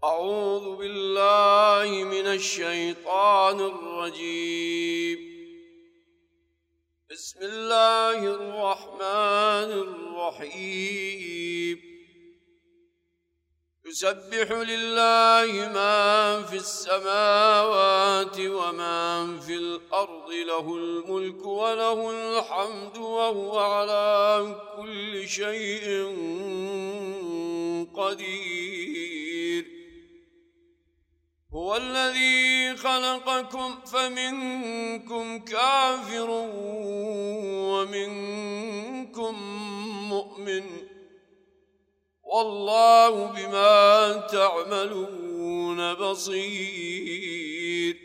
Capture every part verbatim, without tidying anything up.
أعوذ بالله من الشيطان الرجيم. بسم الله الرحمن الرحيم. يسبح لله ما في السماوات وما في الأرض، له الملك وله الحمد وهو على كل شيء قدير. هو الذي خلقكم فمنكم كافر ومنكم مؤمن، والله بما تعملون بصير.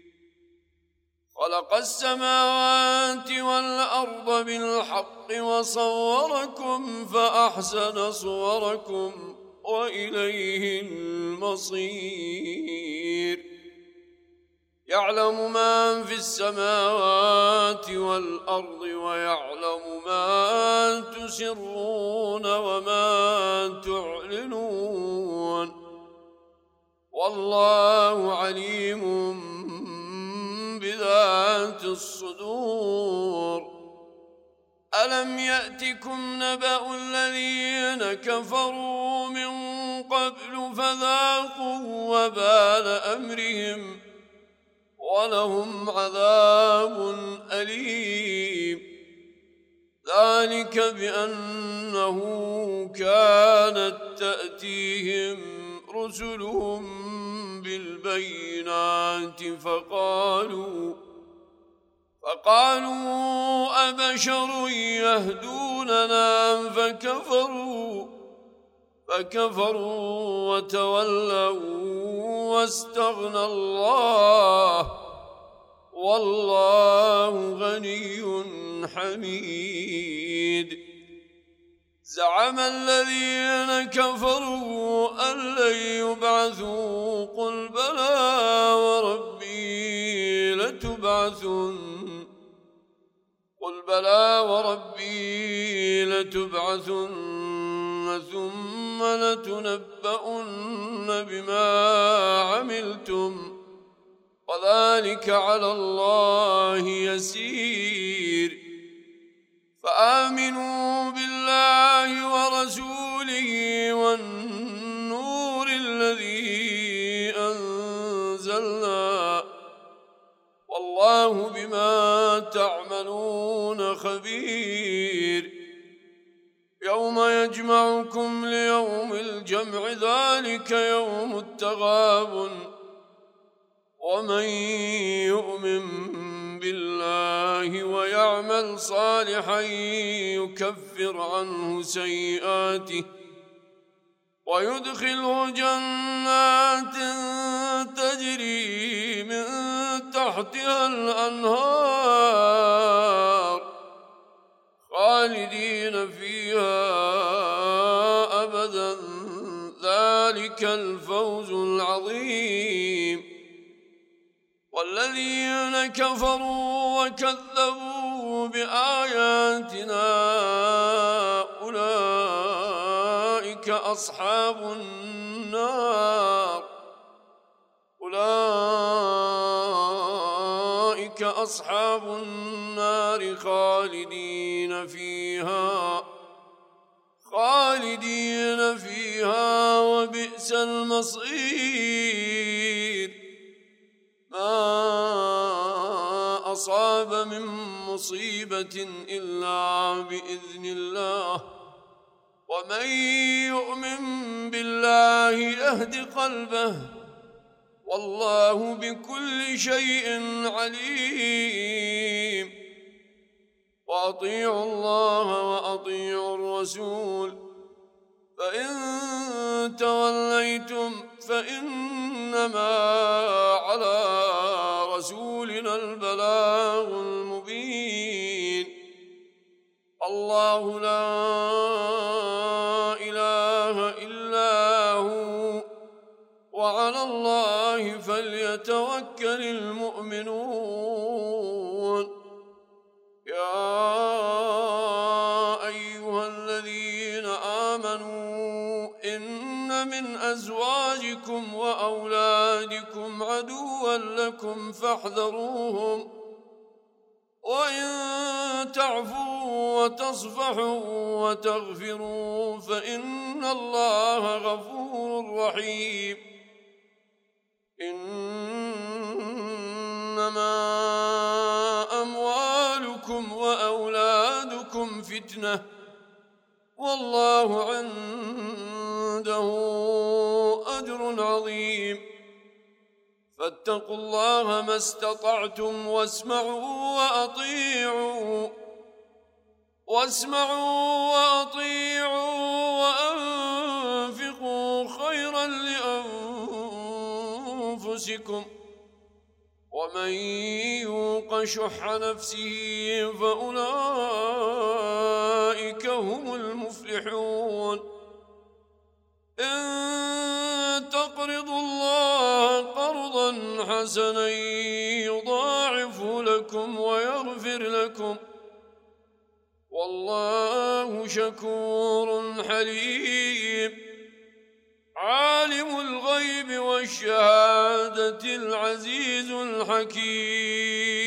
خلق السماوات والأرض بالحق وصوركم فأحسن صوركم وإليه المصير. يعلم ما في السماوات والأرض ويعلم ما تسرون وما تعلنون، والله عليم بذات الصدور. ألم يأتكم نبأ الذين كفروا من قبل فذاقوا وبال أمرهم ولهم عذاب أليم. ذلك بأنه كانت تأتيهم رسلهم بالبينات فقالوا فقالوا أبشر يهدوننا فكفروا فكفروا وتولوا واستغنى الله، والله غني حميد. زعم الذين كفروا أن لن يبعثوا، قل بلى وربي لتبعثن قل بلى وربي لتبعثن ثم لتنبؤن بما عملتم، وذلك على الله يسير. فآمنوا بالله ورسوله والنور الذي أنزلنا، والله بما تعملون خبير. يوم يجمعكم ليوم الجمع، ذلك يوم التغابن. ومن يؤمن بالله ويعمل صالحا يكفر عنه سيئاته ويدخله جنات تجري من تحتها الأنهار خالدين فيها أبدا، ذلك الفوز العظيم. والذين كفروا وكذبوا بآياتنا أولئك أصحاب النار أولئك أصحاب النار خالدين فيها خالدين فيها وبئس المصير. ما أصاب من مصيبة إلا بإذن الله، ومن يؤمن بالله يهد قلبه، والله بكل شيء عليم. وأطيعوا الله وأطيعوا الرسول، فإن توليتم فإنما على رسولنا البلاغ المبين. الله لا إله إلا هو، وعلى الله فليتوكل المؤمنون. يا أيها الذين آمنوا إن من أزواجكم وأولادكم عدوا لكم فاحذروهم وإن تعفوا وتصفحوا وتغفروا فإن الله غفور رحيم إنما أموالكم وأولادكم فتنة والله عنده أجر عظيم فاتقوا الله ما استطعتم واسمعوا وأطيعوا واسمعوا وأطيعوا وأنفقوا خيرا لأنفسكم ومن يوق شح نفسه فأولئك هم المفلحون إن تقرضوا الله قرضا حسنا يضاعف لكم ويغفر لكم والله شكور حليم عالم الغيب والشهادة العزيز الحكيم